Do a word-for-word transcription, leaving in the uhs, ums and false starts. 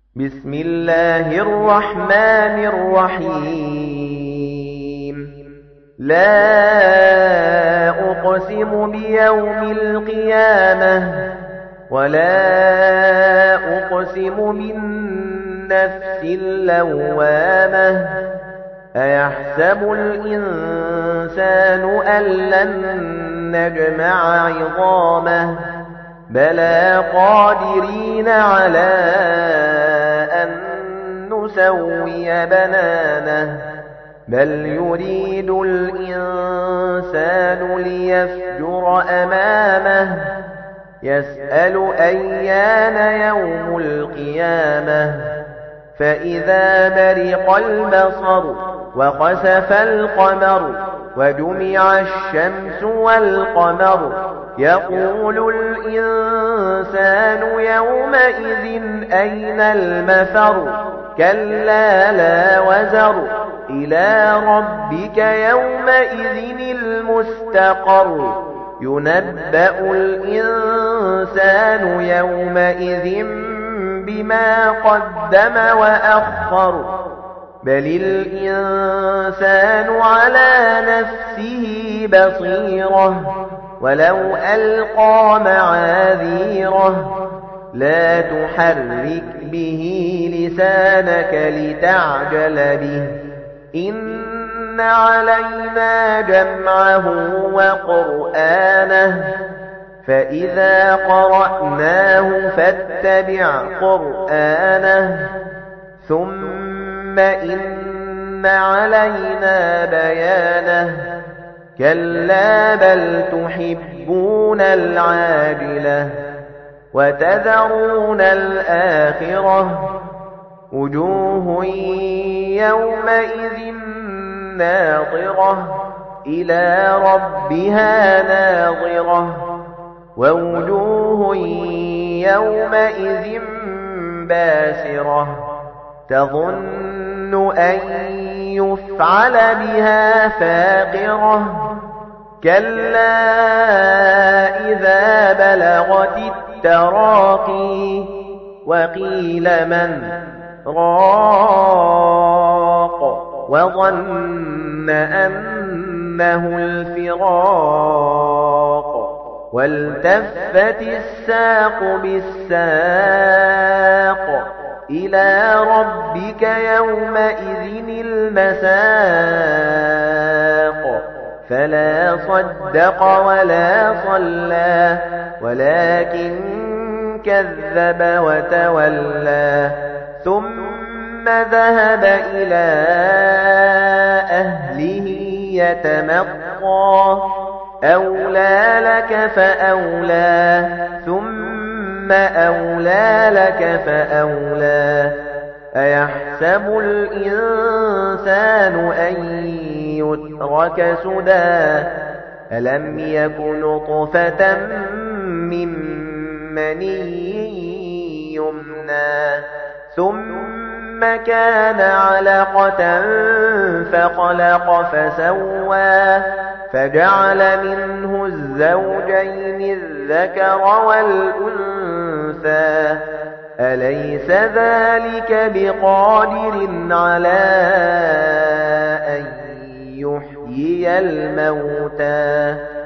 بسم الله الرحمن الرحيم لا أقسم بيوم القيامة ولا أقسم بالنفس اللوامة أيحسب الإنسان أن لن نجمع عظامه بلى قادرين على أن نسوي بنانه بل يريد الإنسان ليفجر أمامه يسأل أيان يوم القيامة فإذا برق البصر وخسف القمر وجمع الشمس والقمر يقول الإنسان يومئذ أين المفر كلا لا وزر إلى ربك يومئذ المستقر ينبأ الإنسان يومئذ بما قدم وأخر بل الإنسان على نفسه بصيرة ولو ألقى معاذيره لا تحرك به لسانك لتعجل به إن علينا جمعه وقرآنه فإذا قرأناه فاتبع قرآنه ثم إن علينا بيانه كلا بل تحبون العاجلة وتذرون الآخرة وجوه يومئذ ناظرة إلى ربها ناظرة ووجوه يومئذ باسرة تظن أن يفعل بها فاقرة كلا إذا بلغت التراقي وقيل من راق وظن أنه الفراق والتفت الساق بالساق إلى ربك يومئذ المساق فلا صدق ولا صلى ولكن كذب وتولى ثم ذهب إلى أهله يتمطى أولى لك فأولى ثم أولى لك فأولى أيحسب الإنسان أن يترك سدى ألم يكن نطفة من مني يمنى ثم كان علقة فخلق فسوى فجعل منه الزوجين الذكر والأنثى أليس ذلك بقادر على أن يحيي الموتى